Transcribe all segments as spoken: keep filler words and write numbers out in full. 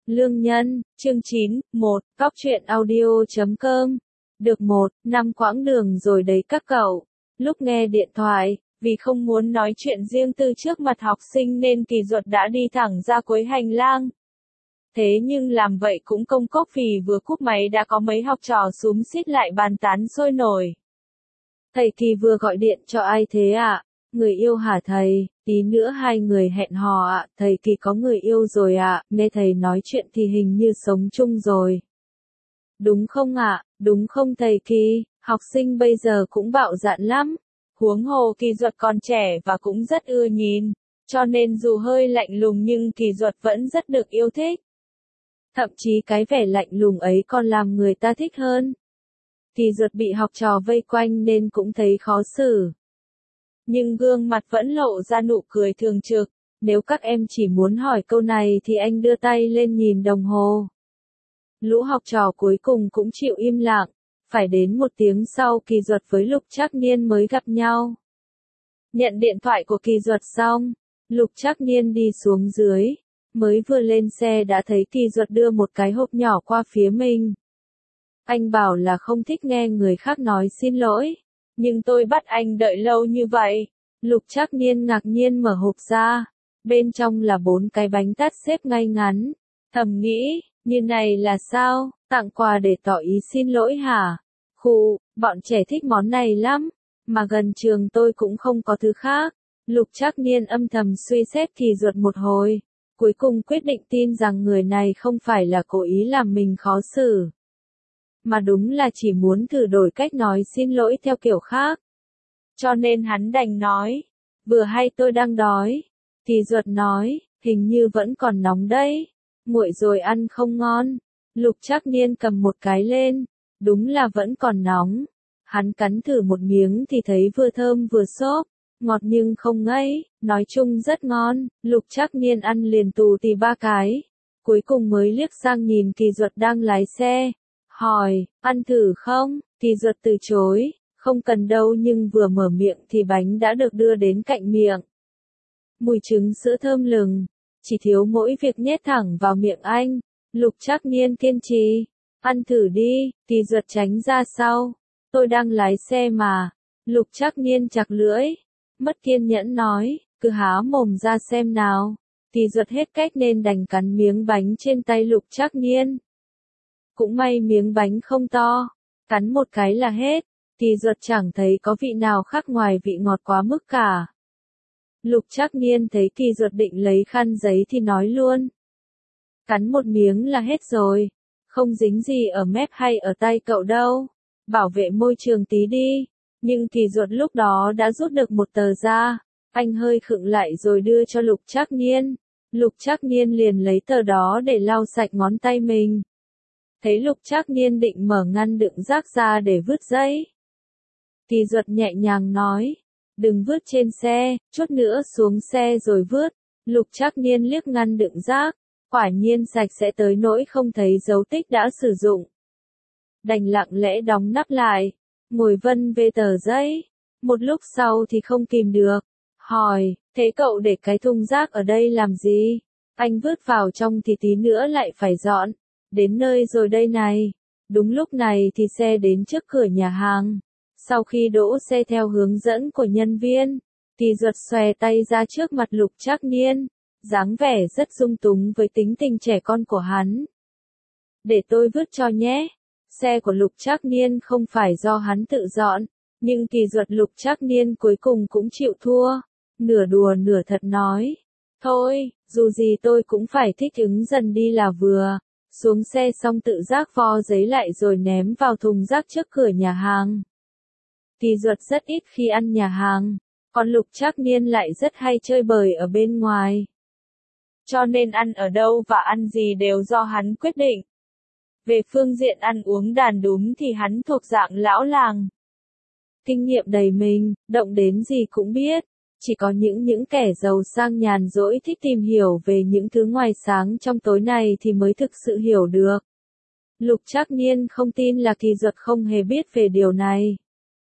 Lương Nhân, chương chín, một, góc truyện audio chấm com. Được một, năm quãng đường rồi đấy các cậu. Lúc nghe điện thoại, vì không muốn nói chuyện riêng tư trước mặt học sinh nên Kỳ Duật đã đi thẳng ra cuối hành lang. Thế nhưng làm vậy cũng công cốc vì vừa cúp máy đã có mấy học trò xúm xít lại bàn tán sôi nổi. Thầy Kỳ vừa gọi điện cho ai thế ạ? À? Người yêu hả thầy? Tí nữa hai người hẹn hò ạ, à? Thầy Kỳ có người yêu rồi ạ, à? Nghe thầy nói chuyện thì hình như sống chung rồi. Đúng không ạ? À? Đúng không thầy Kỳ? Học sinh bây giờ cũng bạo dạn lắm. Huống hồ Kỳ Duật còn trẻ và cũng rất ưa nhìn, cho nên dù hơi lạnh lùng nhưng Kỳ Duật vẫn rất được yêu thích. Thậm chí cái vẻ lạnh lùng ấy còn làm người ta thích hơn. Kỳ Duật bị học trò vây quanh nên cũng thấy khó xử. Nhưng gương mặt vẫn lộ ra nụ cười thường trực. Nếu các em chỉ muốn hỏi câu này thì anh đưa tay lên nhìn đồng hồ. Lũ học trò cuối cùng cũng chịu im lặng. Phải đến một tiếng sau Kỳ Duật với Lục Trác Niên mới gặp nhau. Nhận điện thoại của Kỳ Duật xong, Lục Trác Niên đi xuống dưới. Mới vừa lên xe đã thấy Kỳ Duật đưa một cái hộp nhỏ qua phía mình. Anh bảo là không thích nghe người khác nói xin lỗi. Nhưng tôi bắt anh đợi lâu như vậy. Lục Trác Niên ngạc nhiên mở hộp ra. Bên trong là bốn cái bánh tét xếp ngay ngắn. Thầm nghĩ, như này là sao, tặng quà để tỏ ý xin lỗi hả? Khụ, bọn trẻ thích món này lắm. Mà gần trường tôi cũng không có thứ khác. Lục Trác Niên âm thầm suy xét Kỳ Duật một hồi. Cuối cùng quyết định tin rằng người này không phải là cố ý làm mình khó xử. Mà đúng là chỉ muốn thử đổi cách nói xin lỗi theo kiểu khác. Cho nên hắn đành nói, vừa hay tôi đang đói. Kỳ Duật nói, hình như vẫn còn nóng đấy. Nguội rồi ăn không ngon. Lục Trác Niên cầm một cái lên, đúng là vẫn còn nóng. Hắn cắn thử một miếng thì thấy vừa thơm vừa xốp, ngọt nhưng không ngấy, nói chung rất ngon. Lục Trác Niên ăn liền tù tì ba cái. Cuối cùng mới liếc sang nhìn Kỳ Duật đang lái xe. Hỏi, ăn thử không? Kỳ Duật từ chối, không cần đâu nhưng vừa mở miệng thì bánh đã được đưa đến cạnh miệng. Mùi trứng sữa thơm lừng, chỉ thiếu mỗi việc nhét thẳng vào miệng anh. Lục Trác Niên kiên trì, ăn thử đi. Kỳ Duật tránh ra sau. Tôi đang lái xe mà. Lục Trác Niên chặt lưỡi, mất kiên nhẫn nói, cứ há mồm ra xem nào. Kỳ Duật hết cách nên đành cắn miếng bánh trên tay Lục Trác Niên. Cũng may miếng bánh không to, cắn một cái là hết. Kỳ Duật chẳng thấy có vị nào khác ngoài vị ngọt quá mức cả. Lục Trác Niên thấy Kỳ Duật định lấy khăn giấy thì nói luôn. Cắn một miếng là hết rồi, không dính gì ở mép hay ở tay cậu đâu. Bảo vệ môi trường tí đi. Nhưng Kỳ Duật lúc đó đã rút được một tờ ra. Anh hơi khựng lại rồi đưa cho Lục Trác Niên. Lục Trác Niên liền lấy tờ đó để lau sạch ngón tay mình. Thấy Lục Trác Niên định mở ngăn đựng rác ra để vứt giấy. Kỳ Duật nhẹ nhàng nói, đừng vứt trên xe, chút nữa xuống xe rồi vứt. Lục Trác Niên liếc ngăn đựng rác, quả nhiên sạch sẽ tới nỗi không thấy dấu tích đã sử dụng. Đành lặng lẽ đóng nắp lại, ngồi vân về tờ giấy. Một lúc sau thì không kìm được, hỏi, thế cậu để cái thùng rác ở đây làm gì? Anh vứt vào trong thì tí nữa lại phải dọn. Đến nơi rồi đây này. Đúng lúc này thì xe đến trước cửa nhà hàng. Sau khi đỗ xe theo hướng dẫn của nhân viên, Kỳ Duật xòe tay ra trước mặt Lục Trác Niên, dáng vẻ rất dung túng với tính tình trẻ con của hắn. Để tôi vứt cho nhé. Xe của Lục Trác Niên không phải do hắn tự dọn, nhưng Kỳ Duật Lục Trác Niên cuối cùng cũng chịu thua. Nửa đùa nửa thật nói, thôi, dù gì tôi cũng phải thích ứng dần đi là vừa. Xuống xe xong tự rác vo giấy lại rồi ném vào thùng rác trước cửa nhà hàng. Kỳ Duật rất ít khi ăn nhà hàng, còn Lục Trác Niên lại rất hay chơi bời ở bên ngoài. Cho nên ăn ở đâu và ăn gì đều do hắn quyết định. Về phương diện ăn uống đàn đúm thì hắn thuộc dạng lão làng. Kinh nghiệm đầy mình, động đến gì cũng biết. Chỉ có những những kẻ giàu sang nhàn rỗi thích tìm hiểu về những thứ ngoài sáng trong tối này thì mới thực sự hiểu được. Lục Trác Niên không tin là Kỳ Duật không hề biết về điều này.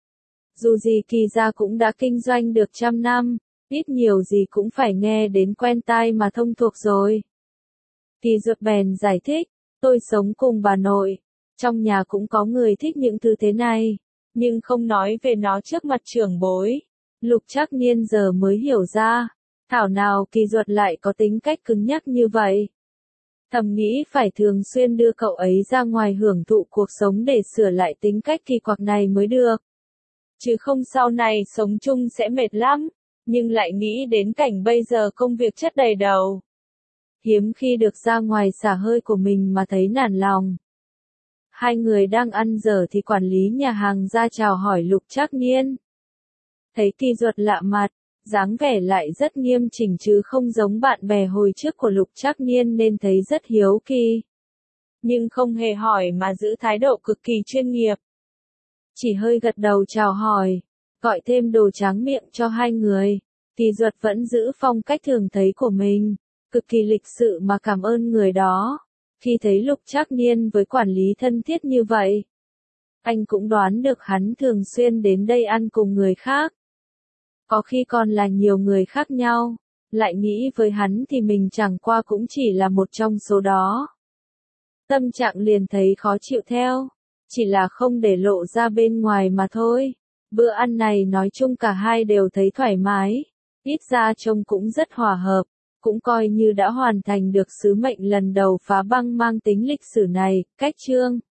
Dù gì Kỳ gia cũng đã kinh doanh được trăm năm, ít nhiều gì cũng phải nghe đến quen tai mà thông thuộc rồi. Kỳ Duật bèn giải thích, tôi sống cùng bà nội, trong nhà cũng có người thích những thứ thế này, nhưng không nói về nó trước mặt trưởng bối. Lục Trác Niên giờ mới hiểu ra, thảo nào Kỳ Duật lại có tính cách cứng nhắc như vậy. Thầm nghĩ phải thường xuyên đưa cậu ấy ra ngoài hưởng thụ cuộc sống để sửa lại tính cách kỳ quặc này mới được. Chứ không sau này sống chung sẽ mệt lắm, nhưng lại nghĩ đến cảnh bây giờ công việc chất đầy đầu. Hiếm khi được ra ngoài xả hơi của mình mà thấy nản lòng. Hai người đang ăn dở thì quản lý nhà hàng ra chào hỏi Lục Trác Niên. Thấy Kỳ Duật lạ mặt, dáng vẻ lại rất nghiêm chỉnh chứ không giống bạn bè hồi trước của Lục Trác Niên nên thấy rất hiếu kỳ. Nhưng không hề hỏi mà giữ thái độ cực kỳ chuyên nghiệp. Chỉ hơi gật đầu chào hỏi, gọi thêm đồ tráng miệng cho hai người. Kỳ Duật vẫn giữ phong cách thường thấy của mình, cực kỳ lịch sự mà cảm ơn người đó. Khi thấy Lục Trác Niên với quản lý thân thiết như vậy, anh cũng đoán được hắn thường xuyên đến đây ăn cùng người khác. Có khi còn là nhiều người khác nhau, lại nghĩ với hắn thì mình chẳng qua cũng chỉ là một trong số đó. Tâm trạng liền thấy khó chịu theo, chỉ là không để lộ ra bên ngoài mà thôi. Bữa ăn này nói chung cả hai đều thấy thoải mái, ít ra trông cũng rất hòa hợp, cũng coi như đã hoàn thành được sứ mệnh lần đầu phá băng mang tính lịch sử này. Cách chương